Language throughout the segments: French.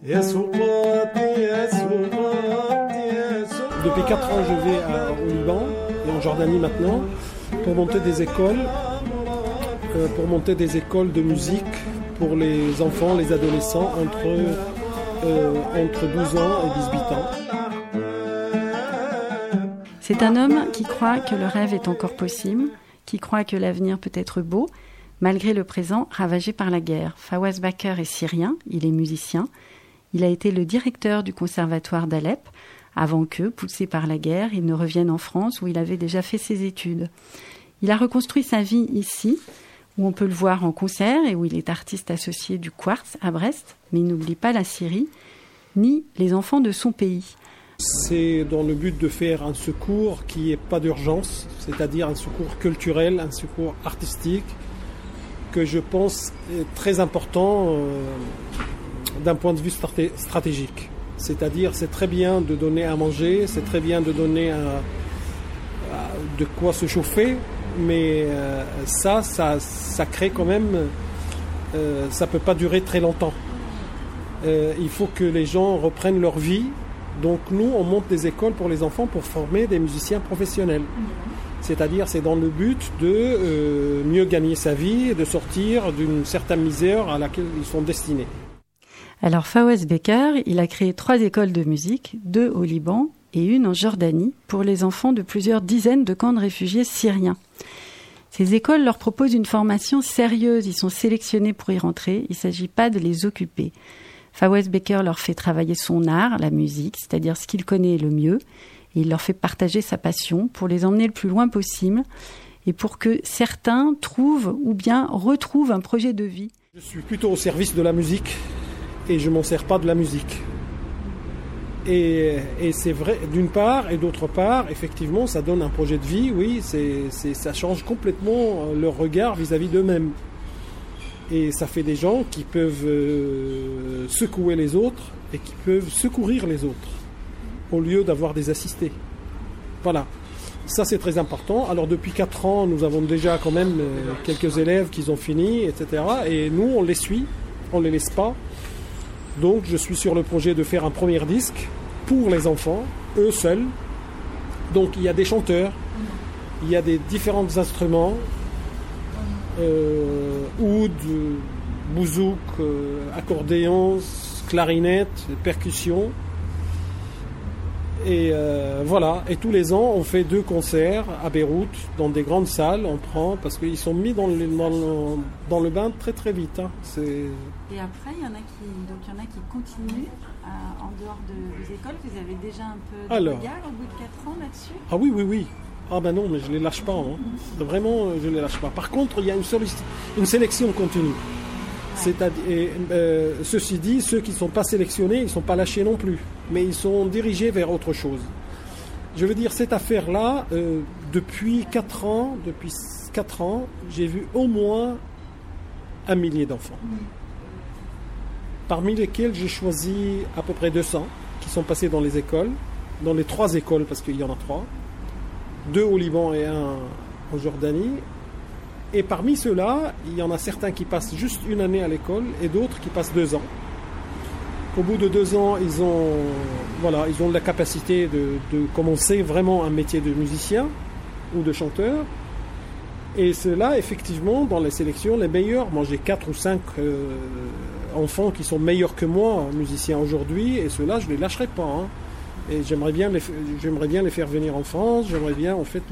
Depuis 4 ans, je vais au Liban et en Jordanie maintenant pour monter des écoles de musique pour les enfants, les adolescents entre 12 ans et 18 ans. C'est un homme qui croit que le rêve est encore possible, qui croit que l'avenir peut être beau, malgré le présent ravagé par la guerre. Fawaz Baker est syrien, il est musicien. Il a été le directeur du conservatoire d'Alep, avant que, poussé par la guerre, il ne revienne en France où il avait déjà fait ses études. Il a reconstruit sa vie ici, où on peut le voir en concert et où il est artiste associé du Quartz à Brest, mais il n'oublie pas la Syrie, ni les enfants de son pays. C'est dans le but de faire un secours qui n'est pas d'urgence, c'est-à-dire un secours culturel, un secours artistique, que je pense est très important d'un point de vue stratégique. C'est-à-dire, c'est très bien de donner à manger, c'est très bien de donner de quoi se chauffer, mais ça crée quand même, ça ne peut pas durer très longtemps. Il faut que les gens reprennent leur vie. Donc nous, on monte des écoles pour les enfants pour former des musiciens professionnels. C'est-à-dire, c'est dans le but de mieux gagner sa vie et de sortir d'une certaine misère à laquelle ils sont destinés. Alors Fawaz Baker, il a créé 3 écoles de musique, 2 au Liban et 1 en Jordanie, pour les enfants de plusieurs dizaines de camps de réfugiés syriens. Ces écoles leur proposent une formation sérieuse, ils sont sélectionnés pour y rentrer, il ne s'agit pas de les occuper. Fawaz Baker leur fait travailler son art, la musique, c'est-à-dire ce qu'il connaît le mieux, et il leur fait partager sa passion pour les emmener le plus loin possible et pour que certains trouvent ou bien retrouvent un projet de vie. Je suis plutôt au service de la musique et je ne m'en sers pas de la musique. Et c'est vrai d'une part, et d'autre part, effectivement, ça donne un projet de vie, oui, ça change complètement leur regard vis-à-vis d'eux-mêmes. Et ça fait des gens qui peuvent secouer les autres et qui peuvent secourir les autres au lieu d'avoir des assistés. Voilà, ça c'est très important. Alors depuis 4 ans, nous avons déjà quand même quelques élèves qui ont fini, etc. Et nous, on les suit, on ne les laisse pas. Donc je suis sur le projet de faire un premier disque pour les enfants, eux seuls. Donc il y a des chanteurs, il y a des différents instruments, oud, bouzouk, accordéon, clarinette, percussion. Et voilà, et tous les ans on fait 2 concerts à Beyrouth dans des grandes salles, on prend parce qu'ils sont mis dans le bain très très vite. Hein. Et après il y en a qui continuent en dehors de vos écoles. Vous avez déjà un peu de regard au bout de 4 ans là-dessus? Ah oui. Ah ben non, mais je les lâche pas. Hein. Vraiment, je les lâche pas. Par contre, il y a une sélection continue. C'est-à-dire, ceci dit, ceux qui ne sont pas sélectionnés, ils ne sont pas lâchés non plus, mais ils sont dirigés vers autre chose. Je veux dire, cette affaire-là, depuis 4 ans, j'ai vu au moins 1 millier d'enfants, parmi lesquels j'ai choisi à peu près 200 qui sont passés dans les écoles, dans les 3 écoles, parce qu'il y en a 3, 2 au Liban et 1 en Jordanie. Et parmi ceux-là, il y en a certains qui passent juste 1 année à l'école et d'autres qui passent 2 ans. Au bout de 2 ans, ils ont la capacité de commencer vraiment un métier de musicien ou de chanteur. Et ceux-là, effectivement, dans les sélections, les meilleurs, moi j'ai 4 ou 5 enfants qui sont meilleurs que moi, musiciens aujourd'hui, et ceux-là, je ne les lâcherai pas. Hein. Et j'aimerais bien les faire venir en France, j'aimerais bien en fait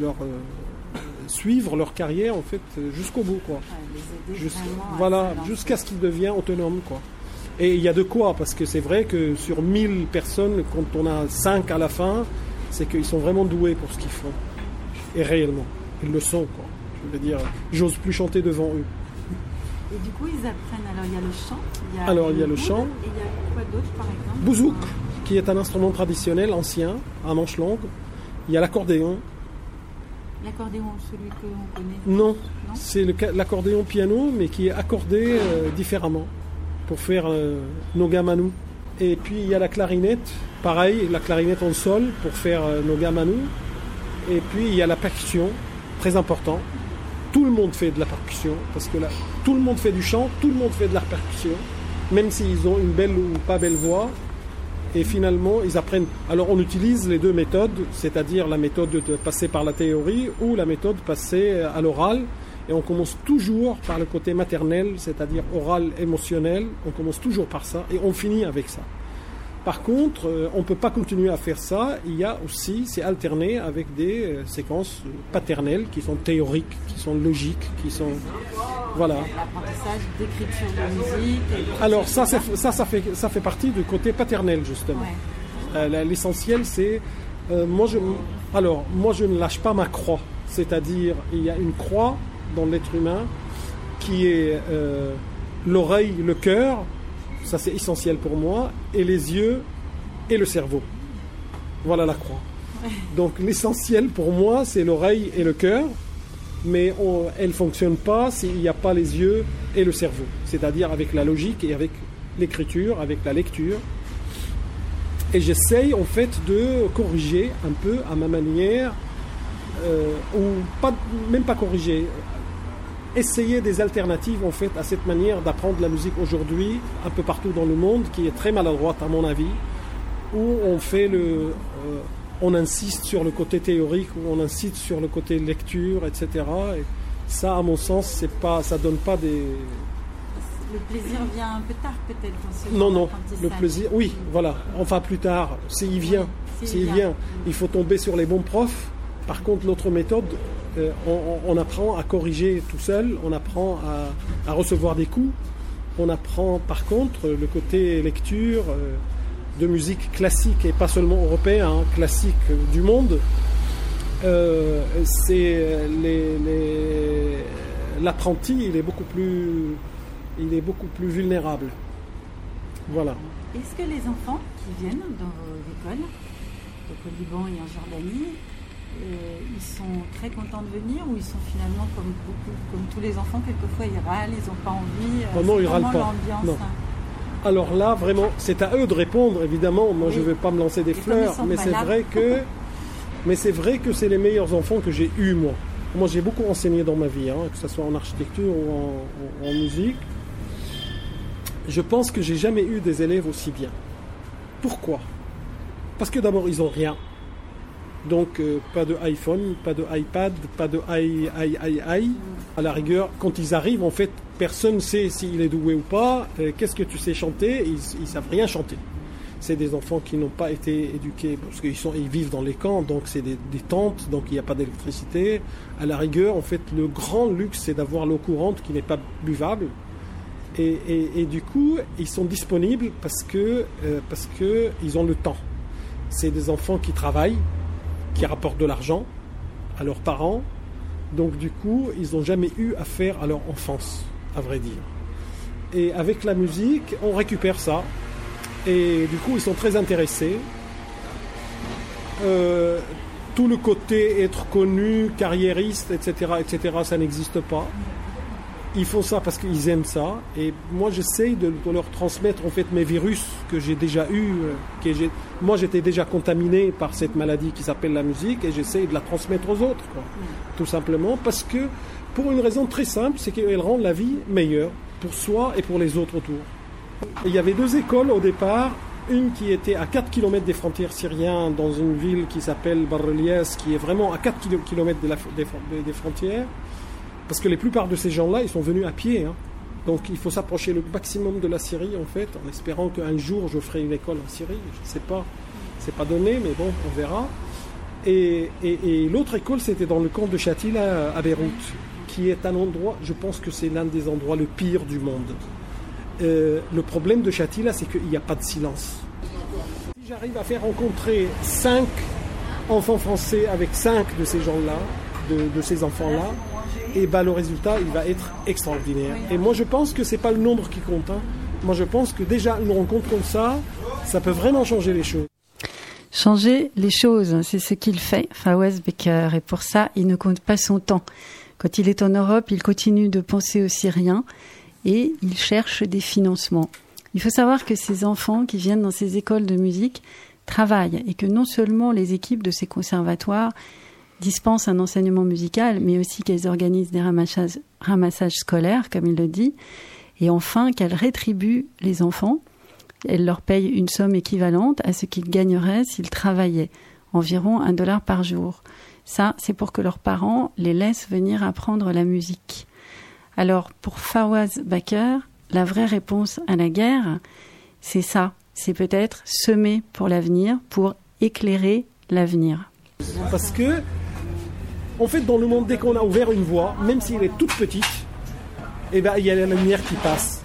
suivre leur carrière en fait jusqu'au bout, quoi. Jusqu'à ce qu'ils deviennent autonomes, quoi. Et il y a de quoi, parce que c'est vrai que sur 1000 personnes, quand on a 5 à la fin, c'est qu'ils sont vraiment doués pour ce qu'ils font. Et réellement, ils le sont, quoi. Je veux dire, j'ose plus chanter devant eux. Et du coup, ils apprennent, alors il y a le chant, il y a le chant. Et il y a quoi d'autre, par exemple? Bouzouk, qui est un instrument traditionnel ancien, à manche longue. Il y a l'accordéon. L'accordéon, celui qu'on connaît? Non, c'est l'accordéon piano, mais qui est accordé différemment pour faire nos gamanou. Et puis il y a la clarinette, pareil, la clarinette en sol pour faire nos gamanou. Et puis il y a la percussion, très important. Tout le monde fait de la percussion, parce que là, tout le monde fait du chant, tout le monde fait de la percussion. même s'ils ont une belle ou pas belle voix. Et finalement, ils apprennent. Alors, on utilise les deux méthodes, c'est-à-dire la méthode de passer par la théorie ou la méthode passer à l'oral. Et on commence toujours par le côté maternel, c'est-à-dire oral, émotionnel. On commence toujours par ça et on finit avec ça. Par contre, on ne peut pas continuer à faire ça. Il y a aussi, c'est alterné avec des séquences paternelles qui sont théoriques, qui sont logiques, qui sont... Voilà. L'apprentissage d'écriture de musique. Alors ça fait partie du côté paternel, justement. Ouais. L'essentiel, c'est... moi, je ne lâche pas ma croix. C'est-à-dire, il y a une croix dans l'être humain qui est l'oreille, le cœur. Ça, c'est essentiel pour moi. Et les yeux et le cerveau. Voilà la croix. Donc, l'essentiel pour moi, c'est l'oreille et le cœur. Mais elle ne fonctionne pas s'il n'y a pas les yeux et le cerveau. C'est-à-dire avec la logique et avec l'écriture, avec la lecture. Et j'essaye, en fait, de corriger un peu à ma manière, ou pas, même pas corriger, essayer des alternatives en fait à cette manière d'apprendre la musique aujourd'hui un peu partout dans le monde qui est très maladroite à mon avis, où on insiste sur le côté théorique, où on insiste sur le côté lecture, etc. Et ça, à mon sens, ça donne pas des... Le plaisir vient un peu tard peut-être. Non, le plaisir, oui, voilà. Enfin plus tard, s'il vient, il faut tomber sur les bons profs. Par contre, l'autre méthode, on apprend à corriger tout seul, on apprend à recevoir des coups, on apprend par contre le côté lecture de musique classique et pas seulement européen, classique du monde. L'apprenti, il est beaucoup plus vulnérable. Voilà. Est-ce que les enfants qui viennent dans vos écoles, donc au Liban et en Jordanie, ils sont très contents de venir ou ils sont finalement comme tous les enfants, quelquefois ils râlent, ils n'ont pas envie. Non, ils râlent pas. Non. Alors là, vraiment, c'est à eux de répondre, évidemment. Moi, je ne vais pas me lancer des fleurs, mais c'est vrai que c'est les meilleurs enfants que j'ai eus, moi. Moi, j'ai beaucoup enseigné dans ma vie, que ce soit en architecture ou en musique. Je pense que j'ai jamais eu des élèves aussi bien. Pourquoi ? Parce que d'abord, ils n'ont rien. Donc, pas de iPhone, pas de iPad, pas de i. À la rigueur, quand ils arrivent, en fait, personne ne sait s'il est doué ou pas. Qu'est-ce que tu sais chanter ? Ils ne savent rien chanter. C'est des enfants qui n'ont pas été éduqués, parce qu'ils vivent dans les camps, donc c'est des tentes, donc il n'y a pas d'électricité. À la rigueur, en fait, le grand luxe, c'est d'avoir l'eau courante qui n'est pas buvable. Et du coup, ils sont disponibles parce que ils ont le temps. C'est des enfants qui travaillent, qui rapportent de l'argent à leurs parents. Donc du coup, ils n'ont jamais eu affaire à leur enfance, à vrai dire. Et avec la musique, on récupère ça. Et du coup, ils sont très intéressés. Tout le côté être connu, carriériste, etc., ça n'existe pas. Ils font ça parce qu'ils aiment ça. Et moi, j'essaye de leur transmettre en fait mes virus que j'ai déjà eus. Moi, j'étais déjà contaminé par cette maladie qui s'appelle la musique et j'essaye de la transmettre aux autres, quoi. Tout simplement parce que, pour une raison très simple, c'est qu'elle rend la vie meilleure pour soi et pour les autres autour. Et il y avait 2 écoles au départ. Une qui était à 4 km des frontières syriennes dans une ville qui s'appelle Barreliès, qui est vraiment à 4 km des frontières. Parce que la plupart de ces gens-là, ils sont venus à pied. Donc il faut s'approcher le maximum de la Syrie, en fait, en espérant qu'un jour je ferai une école en Syrie. Je ne sais pas, c'est pas donné, mais bon, on verra. Et l'autre école, c'était dans le camp de Shatila à Beyrouth, qui est un endroit, je pense que c'est l'un des endroits le pire du monde. Le problème de Shatila, c'est qu'il n'y a pas de silence. Si j'arrive à faire rencontrer 5 enfants français avec 5 de ces gens-là, de ces enfants-là, et le résultat, il va être extraordinaire. Et moi, je pense que c'est pas le nombre qui compte. Moi, je pense que déjà, une rencontre comme ça peut vraiment changer les choses. Changer les choses, c'est ce qu'il fait, Fawaz Becker. Et pour ça, il ne compte pas son temps. Quand il est en Europe, il continue de penser aux Syriens et il cherche des financements. Il faut savoir que ces enfants qui viennent dans ces écoles de musique travaillent et que non seulement les équipes de ces conservatoires dispensent un enseignement musical, mais aussi qu'elles organisent des ramassages scolaires, comme il le dit, Et enfin, qu'elle rétribue les enfants. Elle leur paye une somme équivalente à ce qu'ils gagneraient s'ils travaillaient, environ $1 par jour. Ça, c'est pour que leurs parents les laissent venir apprendre la musique. Alors, pour Fawaz Baker, la vraie réponse à la guerre, c'est ça. C'est peut-être semer pour l'avenir, pour éclairer l'avenir. Parce que, en fait, dans le monde, dès qu'on a ouvert une voie, même si elle est toute petite, eh ben, il y a la lumière qui passe.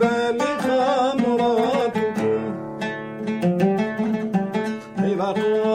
Hey,